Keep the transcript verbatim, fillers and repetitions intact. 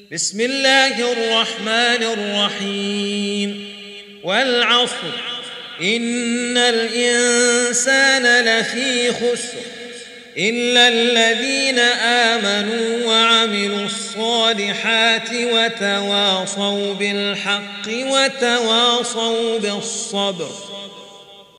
بسم الله الرحمن الرحيم والعصر إن الإنسان لفي خسر إلا الذين آمنوا وعملوا الصالحات وتواصوا بالحق وتواصوا بالصبر.